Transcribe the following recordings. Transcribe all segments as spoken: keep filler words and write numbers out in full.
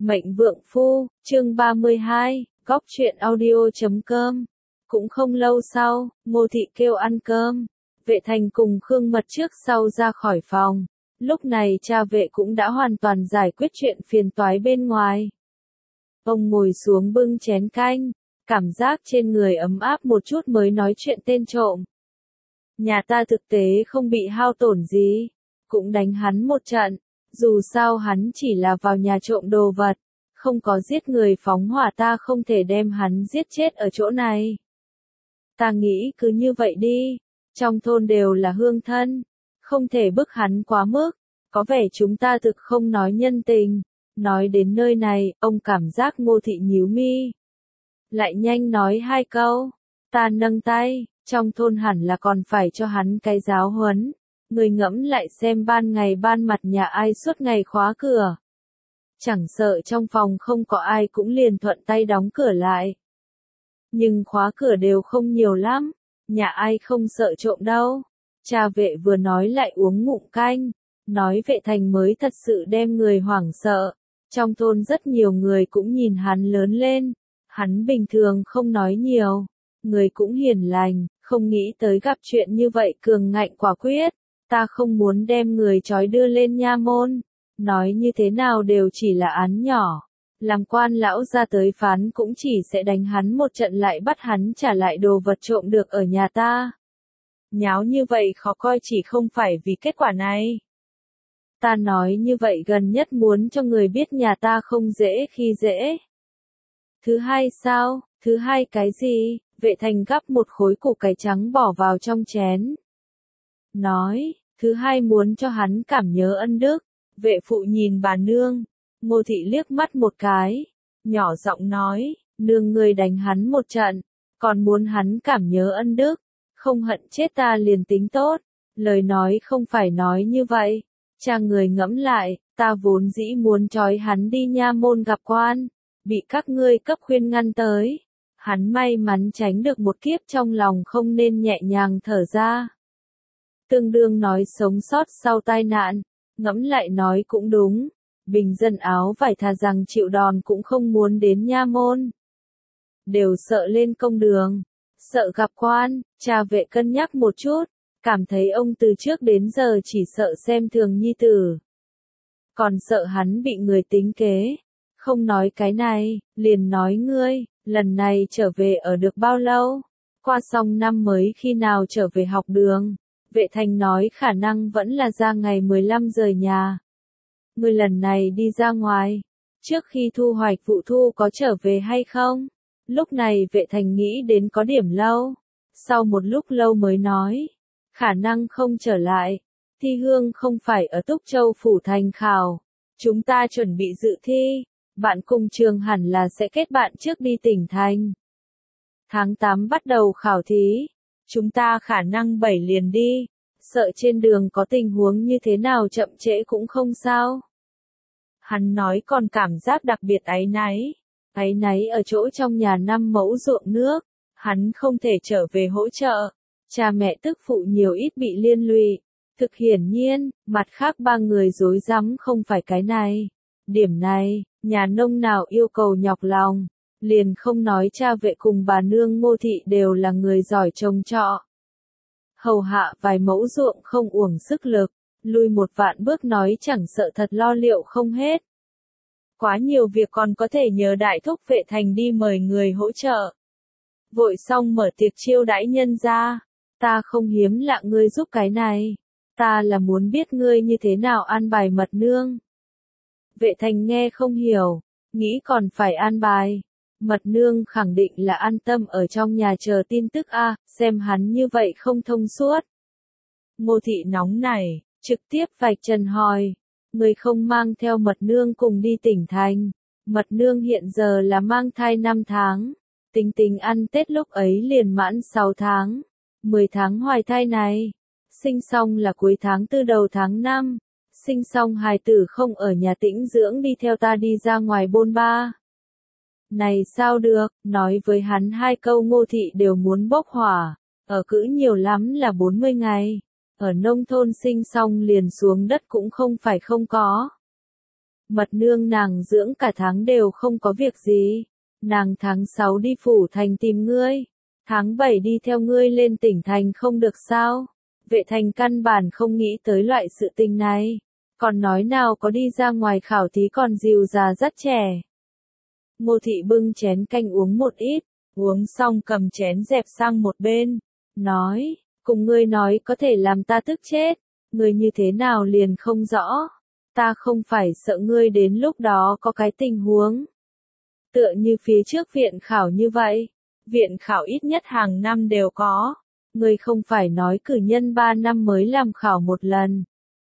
Mệnh Vượng Phu, chương ba mươi hai, góc truyện audio chấm com. Cũng không lâu sau, Ngô Thị kêu ăn cơm. Vệ Thành cùng Khương Mật trước sau ra khỏi phòng. Lúc này cha Vệ cũng đã hoàn toàn giải quyết chuyện phiền toái bên ngoài. Ông ngồi xuống bưng chén canh, cảm giác trên người ấm áp một chút mới nói chuyện tên trộm. Nhà ta thực tế không bị hao tổn gì, cũng đánh hắn một trận. Dù sao hắn chỉ là vào nhà trộm đồ vật, không có giết người phóng hỏa, ta không thể đem hắn giết chết ở chỗ này. Ta nghĩ cứ như vậy đi, trong thôn đều là hương thân, không thể bức hắn quá mức, có vẻ chúng ta thực không nói nhân tình. Nói đến nơi này, ông cảm giác Ngô Thị nhíu mi. Lại nhanh nói hai câu, ta nâng tay, trong thôn hẳn là còn phải cho hắn cái giáo huấn. Người ngẫm lại xem ban ngày ban mặt nhà ai suốt ngày khóa cửa. Chẳng sợ trong phòng không có ai cũng liền thuận tay đóng cửa lại. Nhưng khóa cửa đều không nhiều lắm, nhà ai không sợ trộm đâu. Cha Vệ vừa nói lại uống ngụm canh, nói Vệ Thành mới thật sự đem người hoảng sợ. Trong thôn rất nhiều người cũng nhìn hắn lớn lên, hắn bình thường không nói nhiều, người cũng hiền lành, không nghĩ tới gặp chuyện như vậy cường ngạnh quả quyết. Ta không muốn đem người trói đưa lên nha môn, nói như thế nào đều chỉ là án nhỏ, làm quan lão ra tới phán cũng chỉ sẽ đánh hắn một trận lại bắt hắn trả lại đồ vật trộm được ở nhà ta. Nháo như vậy khó coi chỉ không phải vì kết quả này. Ta nói như vậy gần nhất muốn cho người biết nhà ta không dễ khi dễ. Thứ hai sao, thứ hai cái gì? Vệ Thành gắp một khối củ cải trắng bỏ vào trong chén. Nói, thứ hai muốn cho hắn cảm nhớ ân đức. Vệ phụ nhìn bà nương, Ngô Thị liếc mắt một cái, nhỏ giọng nói, nương người đánh hắn một trận, còn muốn hắn cảm nhớ ân đức, không hận chết ta liền tính tốt. Lời nói không phải nói như vậy, cha người ngẫm lại, ta vốn dĩ muốn trói hắn đi nha môn gặp quan, bị các ngươi cấp khuyên ngăn tới. Hắn may mắn tránh được một kiếp, trong lòng không nên nhẹ nhàng thở ra. Tương đương nói sống sót sau tai nạn, ngẫm lại nói cũng đúng, bình dân áo vải thà rằng chịu đòn cũng không muốn đến nha môn. Đều sợ lên công đường, sợ gặp quan. Cha Vệ cân nhắc một chút, cảm thấy ông từ trước đến giờ chỉ sợ xem thường nhi tử. Còn sợ hắn bị người tính kế, không nói cái này, liền nói ngươi, lần này trở về ở được bao lâu, qua xong năm mới khi nào trở về học đường. Vệ Thành nói khả năng vẫn là ra ngày mười lăm rời nhà. Ngươi lần này đi ra ngoài, trước khi thu hoạch vụ thu có trở về hay không? Lúc này Vệ Thành nghĩ đến có điểm lâu, sau một lúc lâu mới nói, khả năng không trở lại. Thi hương không phải ở Túc Châu phủ thành khảo, chúng ta chuẩn bị dự thi, bạn cùng trường hẳn là sẽ kết bạn trước đi tỉnh thành. Tháng tám bắt đầu khảo thí. Chúng ta khả năng bảy liền đi, sợ trên đường có tình huống như thế nào chậm trễ cũng không sao. Hắn nói còn cảm giác đặc biệt áy náy, áy náy ở chỗ trong nhà năm mẫu ruộng nước, hắn không thể trở về hỗ trợ, cha mẹ tức phụ nhiều ít bị liên lụy. Thực hiển nhiên, mặt khác ba người rối rắm không phải cái này. Điểm này, nhà nông nào yêu cầu nhọc lòng. Liền không nói cha Vệ cùng bà nương Ngô Thị đều là người giỏi trồng trọ. Hầu hạ vài mẫu ruộng không uổng sức lực, lui một vạn bước nói chẳng sợ thật lo liệu không hết. Quá nhiều việc còn có thể nhờ đại thúc Vệ Thành đi mời người hỗ trợ. Vội xong mở tiệc chiêu đãi nhân ra, ta không hiếm lạ ngươi giúp cái này, ta là muốn biết ngươi như thế nào an bài mật nương. Vệ Thành nghe không hiểu, nghĩ còn phải an bài. Mật nương khẳng định là an tâm ở trong nhà chờ tin tức a, à, xem hắn như vậy không thông suốt. Ngô Thị nóng nảy, trực tiếp vạch trần hỏi, người không mang theo mật nương cùng đi tỉnh thành. Mật nương hiện giờ là mang thai năm tháng, tính tính ăn Tết lúc ấy liền mãn sáu tháng, mười tháng hoài thai này, sinh xong là cuối tháng tư đầu tháng năm, sinh xong hài tử không ở nhà tĩnh dưỡng đi theo ta đi ra ngoài bôn ba. Này sao được, nói với hắn hai câu Ngô Thị đều muốn bốc hỏa, ở cữ nhiều lắm là bốn mươi ngày, ở nông thôn sinh xong liền xuống đất cũng không phải không có. Mật nương nàng dưỡng cả tháng đều không có việc gì. Nàng tháng sáu đi phủ thành tìm ngươi. Tháng bảy đi theo ngươi lên tỉnh thành không được sao? Vệ thành căn bản không nghĩ tới loại sự tình này. Còn nói nào có đi ra ngoài khảo thí còn dìu già rất trẻ. Ngô thị bưng chén canh uống một ít, uống xong cầm chén dẹp sang một bên, nói, cùng ngươi nói có thể làm ta tức chết, ngươi như thế nào liền không rõ, ta không phải sợ ngươi đến lúc đó có cái tình huống. Tựa như phía trước viện khảo như vậy, viện khảo ít nhất hàng năm đều có, ngươi không phải nói cử nhân ba năm mới làm khảo một lần.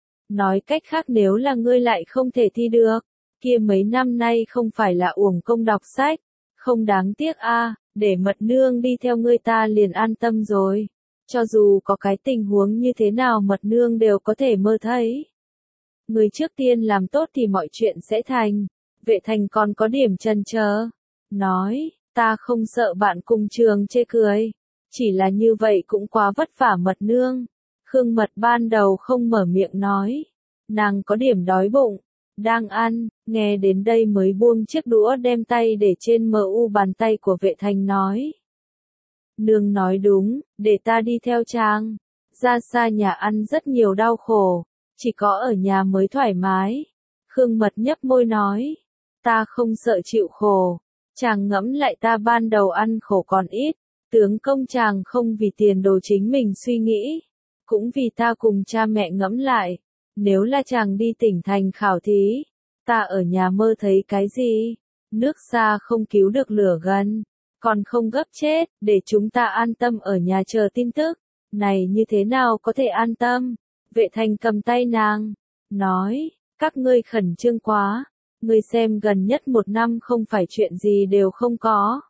Nói cách khác nếu là ngươi lại không thể thi được, kia mấy năm nay không phải là uổng công đọc sách, không đáng tiếc a, à, để mật nương đi theo ngươi ta liền an tâm rồi. Cho dù có cái tình huống như thế nào mật nương đều có thể mơ thấy. Ngươi trước tiên làm tốt thì mọi chuyện sẽ thành. Vệ thành còn có điểm chần chờ, nói, ta không sợ bạn cùng trường chê cười, chỉ là như vậy cũng quá vất vả mật nương. Khương Mật ban đầu không mở miệng nói, nàng có điểm đói bụng, đang ăn, nghe đến đây mới buông chiếc đũa đem tay để trên mờ u bàn tay của vệ thành nói. Nương nói đúng, để ta đi theo chàng, ra xa nhà ăn rất nhiều đau khổ, chỉ có ở nhà mới thoải mái. Khương Mật nhấp môi nói, ta không sợ chịu khổ, chàng ngẫm lại ta ban đầu ăn khổ còn ít, tướng công chàng không vì tiền đồ chính mình suy nghĩ. Cũng vì ta cùng cha mẹ ngẫm lại, nếu là chàng đi tỉnh thành khảo thí, ta ở nhà mơ thấy cái gì? Nước xa không cứu được lửa gần, còn không gấp chết, để chúng ta an tâm ở nhà chờ tin tức. Này như thế nào có thể an tâm? Vệ thành cầm tay nàng, nói, các ngươi khẩn trương quá, ngươi xem gần nhất một năm không phải chuyện gì đều không có.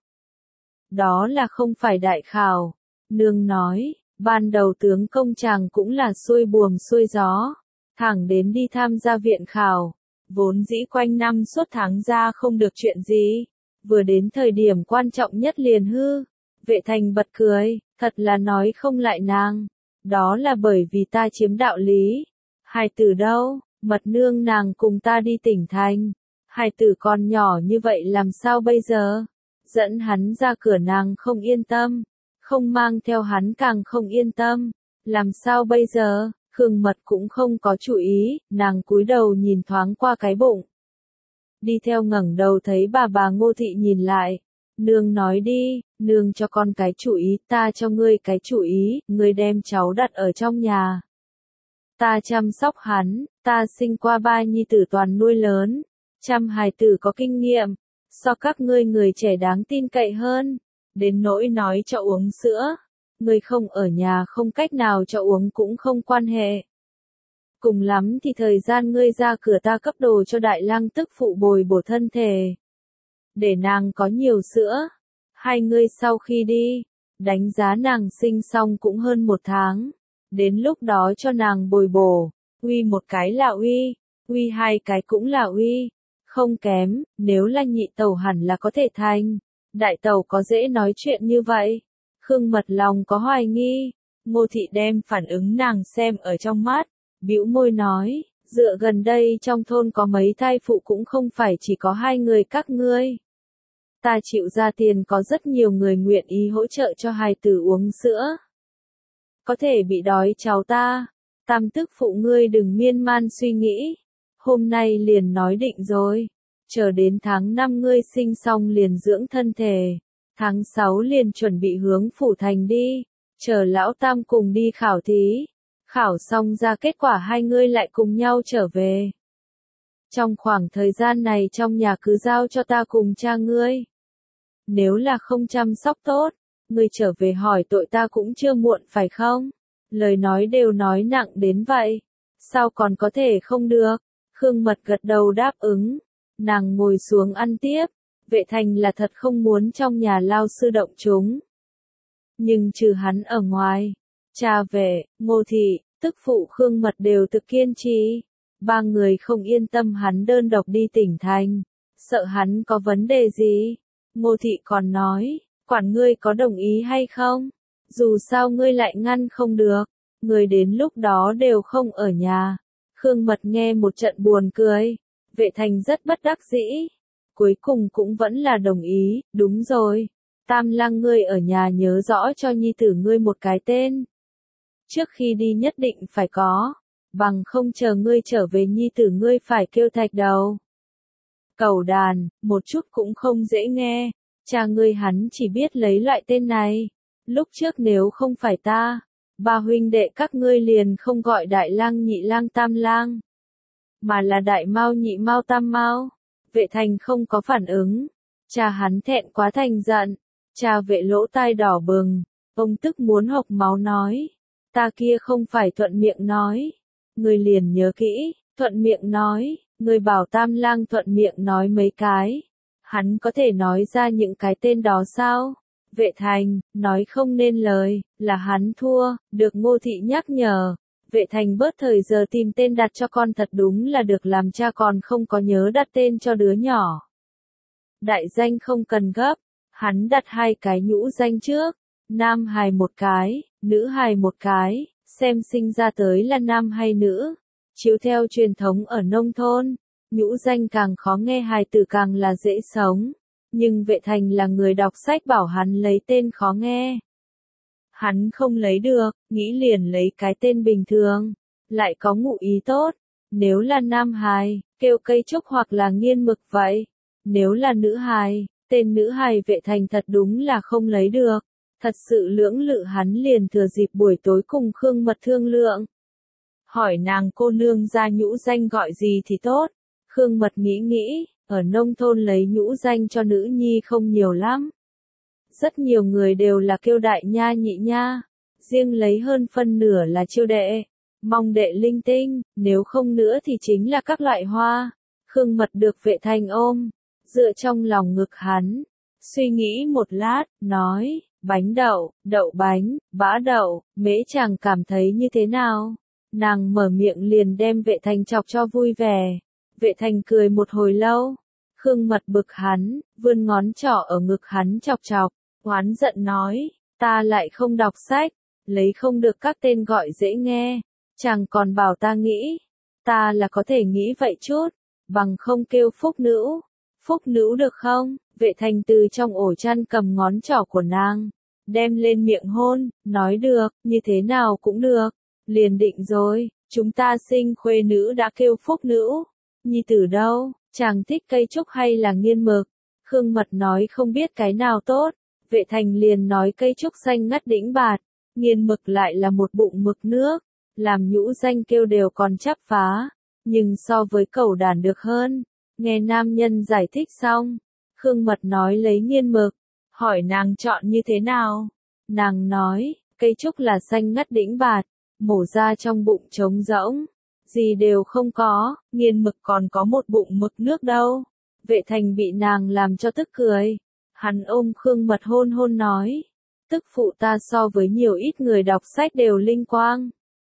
Đó là không phải đại khảo, nương nói. Ban đầu tướng công chàng cũng là xuôi buồm xuôi gió, thẳng đến đi tham gia viện khảo, vốn dĩ quanh năm suốt tháng ra không được chuyện gì, vừa đến thời điểm quan trọng nhất liền hư. Vệ thành bật cười, thật là nói không lại nàng, đó là bởi vì ta chiếm đạo lý. Hài tử đâu, mật nương nàng cùng ta đi tỉnh thành, hài tử còn nhỏ như vậy làm sao bây giờ, dẫn hắn ra cửa nàng không yên tâm. Không mang theo hắn càng không yên tâm, làm sao bây giờ? Khương Mật cũng không có chú ý, nàng cúi đầu nhìn thoáng qua cái bụng. Đi theo ngẩng đầu thấy bà bà Ngô thị nhìn lại, nương nói đi, nương cho con cái chủ ý, ta cho ngươi cái chủ ý, ngươi đem cháu đặt ở trong nhà. Ta chăm sóc hắn, ta sinh qua ba nhi tử toàn nuôi lớn, chăm hài tử có kinh nghiệm, so các ngươi người trẻ đáng tin cậy hơn. Đến nỗi nói cho uống sữa, người không ở nhà không cách nào cho uống cũng không quan hệ. Cùng lắm thì thời gian ngươi ra cửa ta cấp đồ cho đại lang tức phụ bồi bổ thân thể. Để nàng có nhiều sữa. Hai ngươi sau khi đi, đánh giá nàng sinh xong cũng hơn một tháng. Đến lúc đó cho nàng bồi bổ, uy một cái là uy, uy hai cái cũng là uy. Không kém, nếu là nhị tẩu hẳn là có thể thành. Đại tẩu có dễ nói chuyện như vậy. Khương Mật lòng có hoài nghi. Ngô thị đem phản ứng nàng xem ở trong mắt, bĩu môi nói, dựa gần đây trong thôn có mấy thai phụ cũng không phải chỉ có hai người các ngươi. Ta chịu ra tiền có rất nhiều người nguyện ý hỗ trợ cho hài tử uống sữa. Có thể bị đói cháu ta. Tam tức phụ ngươi đừng miên man suy nghĩ. Hôm nay liền nói định rồi. Chờ đến tháng năm ngươi sinh xong liền dưỡng thân thể. Tháng sáu liền chuẩn bị hướng phủ thành đi. Chờ lão tam cùng đi khảo thí. Khảo xong ra kết quả hai ngươi lại cùng nhau trở về. Trong khoảng thời gian này trong nhà cứ giao cho ta cùng cha ngươi. Nếu là không chăm sóc tốt, ngươi trở về hỏi tội ta cũng chưa muộn phải không? Lời nói đều nói nặng đến vậy. Sao còn có thể không được? Khương Mật gật đầu đáp ứng. Nàng ngồi xuống ăn tiếp. Vệ thành là thật không muốn trong nhà lao sư động chúng. Nhưng trừ hắn ở ngoài, cha vệ, Ngô thị, tức phụ Khương Mật đều thực kiên trì. Ba người không yên tâm hắn đơn độc đi tỉnh thành. Sợ hắn có vấn đề gì. Ngô thị còn nói, quản ngươi có đồng ý hay không? Dù sao ngươi lại ngăn không được. Người đến lúc đó đều không ở nhà. Khương Mật nghe một trận buồn cười. Vệ thành rất bất đắc dĩ. Cuối cùng cũng vẫn là đồng ý, đúng rồi. Tam lang ngươi ở nhà nhớ rõ cho nhi tử ngươi một cái tên. Trước khi đi nhất định phải có, bằng không chờ ngươi trở về nhi tử ngươi phải kêu thạch đầu. Cẩu đàn, một chút cũng không dễ nghe, cha ngươi hắn chỉ biết lấy loại tên này. Lúc trước nếu không phải ta, ba huynh đệ các ngươi liền không gọi đại lang nhị lang tam lang, mà là đại mao nhị mao tam mao. Vệ thành không có phản ứng, cha hắn thẹn quá thành giận, cha vệ lỗ tai đỏ bừng, ông tức muốn hộc máu nói, ta kia không phải thuận miệng nói, người liền nhớ kỹ, thuận miệng nói, người bảo tam lang thuận miệng nói mấy cái, hắn có thể nói ra những cái tên đó sao? Vệ thành, nói không nên lời, là hắn thua, được Ngô Thị nhắc nhở. Vệ thành bớt thời giờ tìm tên đặt cho con thật đúng là được làm cha còn không có nhớ đặt tên cho đứa nhỏ. Đại danh không cần gấp, hắn đặt hai cái nhũ danh trước, nam hài một cái, nữ hài một cái, xem sinh ra tới là nam hay nữ. Chiếu theo truyền thống ở nông thôn, nhũ danh càng khó nghe hài tử càng là dễ sống, nhưng vệ thành là người đọc sách bảo hắn lấy tên khó nghe. Hắn không lấy được, nghĩ liền lấy cái tên bình thường, lại có ngụ ý tốt. Nếu là nam hài, kêu cây trúc hoặc là nghiên mực vậy. Nếu là nữ hài, tên nữ hài vệ thành thật đúng là không lấy được. Thật sự lưỡng lự hắn liền thừa dịp buổi tối cùng Khương Mật thương lượng. Hỏi nàng cô nương ra nhũ danh gọi gì thì tốt. Khương Mật nghĩ nghĩ, ở nông thôn lấy nhũ danh cho nữ nhi không nhiều lắm. Rất nhiều người đều là kêu đại nha nhị nha, riêng lấy hơn phân nửa là chiêu đệ, mong đệ linh tinh, nếu không nữa thì chính là các loại hoa. Khương Mật được vệ thành ôm, dựa trong lòng ngực hắn, suy nghĩ một lát, nói, bánh đậu, đậu bánh, bã đậu, mễ chàng cảm thấy như thế nào? Nàng mở miệng liền đem vệ thành chọc cho vui vẻ, vệ thành cười một hồi lâu. Khương Mật bực hắn, vươn ngón trỏ ở ngực hắn chọc chọc, oán giận nói, ta lại không đọc sách, lấy không được các tên gọi dễ nghe, chàng còn bảo ta nghĩ, ta là có thể nghĩ vậy chút, bằng không kêu phúc nữ, phúc nữ được không? Vệ thành từ trong ổ chăn cầm ngón trỏ của nàng, đem lên miệng hôn, nói được, như thế nào cũng được, liền định rồi, chúng ta sinh khuê nữ đã kêu phúc nữ, nhi tử đâu? Chàng thích cây trúc hay là nghiên mực? Khương Mật nói không biết cái nào tốt, vệ thành liền nói cây trúc xanh ngắt đĩnh bạt, nghiên mực lại là một bụng mực nước, làm nhũ danh kêu đều còn chắp phá, nhưng so với cẩu đàn được hơn. Nghe nam nhân giải thích xong, Khương Mật nói lấy nghiên mực, hỏi nàng chọn như thế nào? Nàng nói, cây trúc là xanh ngắt đĩnh bạt, mổ ra trong bụng trống rỗng. Gì đều không có, nghiên mực còn có một bụng mực nước đâu. Vệ thành bị nàng làm cho tức cười. Hắn ôm Khương Mật hôn hôn nói. Tức phụ ta so với nhiều ít người đọc sách đều linh quang.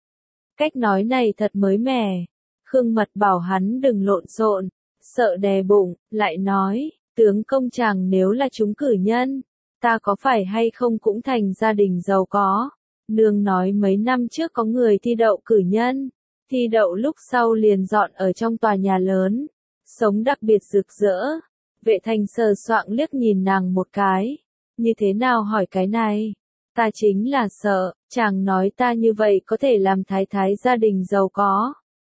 Cách nói này thật mới mẻ. Khương Mật bảo hắn đừng lộn xộn, sợ đè bụng, lại nói, tướng công chàng nếu là chúng cử nhân, ta có phải hay không cũng thành gia đình giàu có. Nương nói mấy năm trước có người thi đậu cử nhân. Thi đậu lúc sau liền dọn ở trong tòa nhà lớn, sống đặc biệt rực rỡ. Vệ thành sờ soạng liếc nhìn nàng một cái, như thế nào hỏi cái này? Ta chính là sợ, chàng nói ta như vậy có thể làm thái thái gia đình giàu có.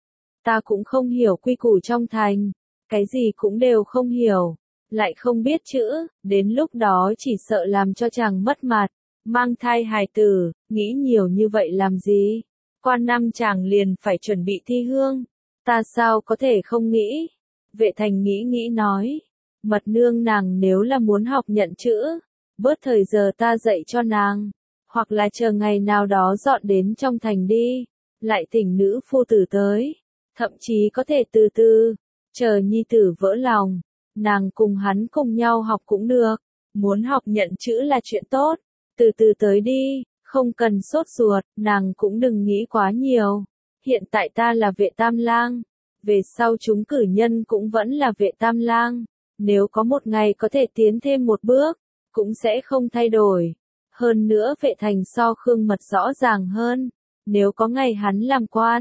Ta cũng không hiểu quy củ trong thành, cái gì cũng đều không hiểu, lại không biết chữ, đến lúc đó chỉ sợ làm cho chàng mất mặt, mang thai hài tử, nghĩ nhiều như vậy làm gì? Qua năm chàng liền phải chuẩn bị thi hương, ta sao có thể không nghĩ? Vệ thành nghĩ nghĩ nói, Mật nương nàng nếu là muốn học nhận chữ, bớt thời giờ ta dạy cho nàng, hoặc là chờ ngày nào đó dọn đến trong thành đi, lại thỉnh nữ phu tử tới, thậm chí có thể từ từ, chờ nhi tử vỡ lòng, nàng cùng hắn cùng nhau học cũng được, muốn học nhận chữ là chuyện tốt, từ từ tới đi. Không cần sốt ruột, nàng cũng đừng nghĩ quá nhiều. Hiện tại ta là vệ tam lang, về sau chúng cử nhân cũng vẫn là vệ tam lang. Nếu có một ngày có thể tiến thêm một bước, cũng sẽ không thay đổi. Hơn nữa vệ thành so Khương Mật rõ ràng hơn. Nếu có ngày hắn làm quan,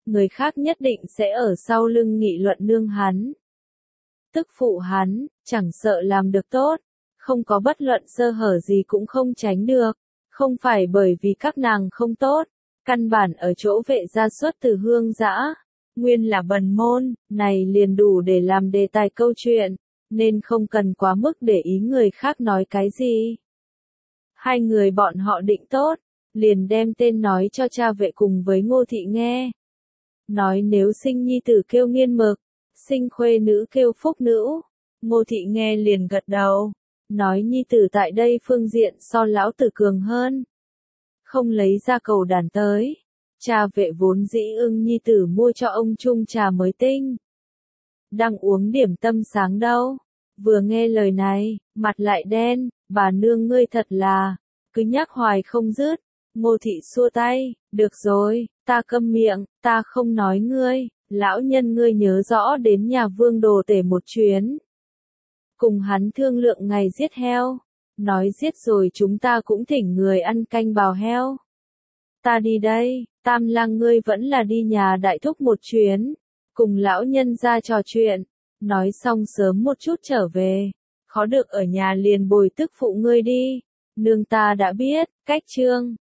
người khác nhất định sẽ ở sau lưng nghị luận nương hắn. Tức phụ hắn, chẳng sợ làm được tốt, không có bất luận sơ hở gì cũng không tránh được, không phải bởi vì các nàng không tốt, căn bản ở chỗ vệ gia xuất từ hương dã, nguyên là bần môn, này liền đủ để làm đề tài câu chuyện, nên không cần quá mức để ý người khác nói cái gì. Hai người bọn họ định tốt, liền đem tên nói cho cha vệ cùng với Ngô Thị nghe. Nói nếu sinh nhi tử kêu Nghiên Mực, sinh khuê nữ kêu Phúc Nữ. Ngô Thị nghe liền gật đầu, nói nhi tử tại đây phương diện so lão tử cường hơn. Không lấy ra cầu đàn tới, cha vệ vốn dĩ ưng nhi tử mua cho ông chung trà mới tinh. Đang uống điểm tâm sáng đâu, vừa nghe lời này, mặt lại đen, bà nương ngươi thật là, cứ nhắc hoài không dứt. Ngô Thị xua tay, được rồi, ta câm miệng, ta không nói ngươi, lão nhân ngươi nhớ rõ đến nhà Vương Đồ Tể một chuyến. Cùng hắn thương lượng ngày giết heo, nói giết rồi chúng ta cũng thỉnh người ăn canh bào heo. Ta đi đây, Tam Lang ngươi vẫn là đi nhà đại thúc một chuyến, cùng lão nhân ra trò chuyện, nói xong sớm một chút trở về, khó được ở nhà liền bồi tức phụ ngươi đi, nương ta đã biết, cách trương.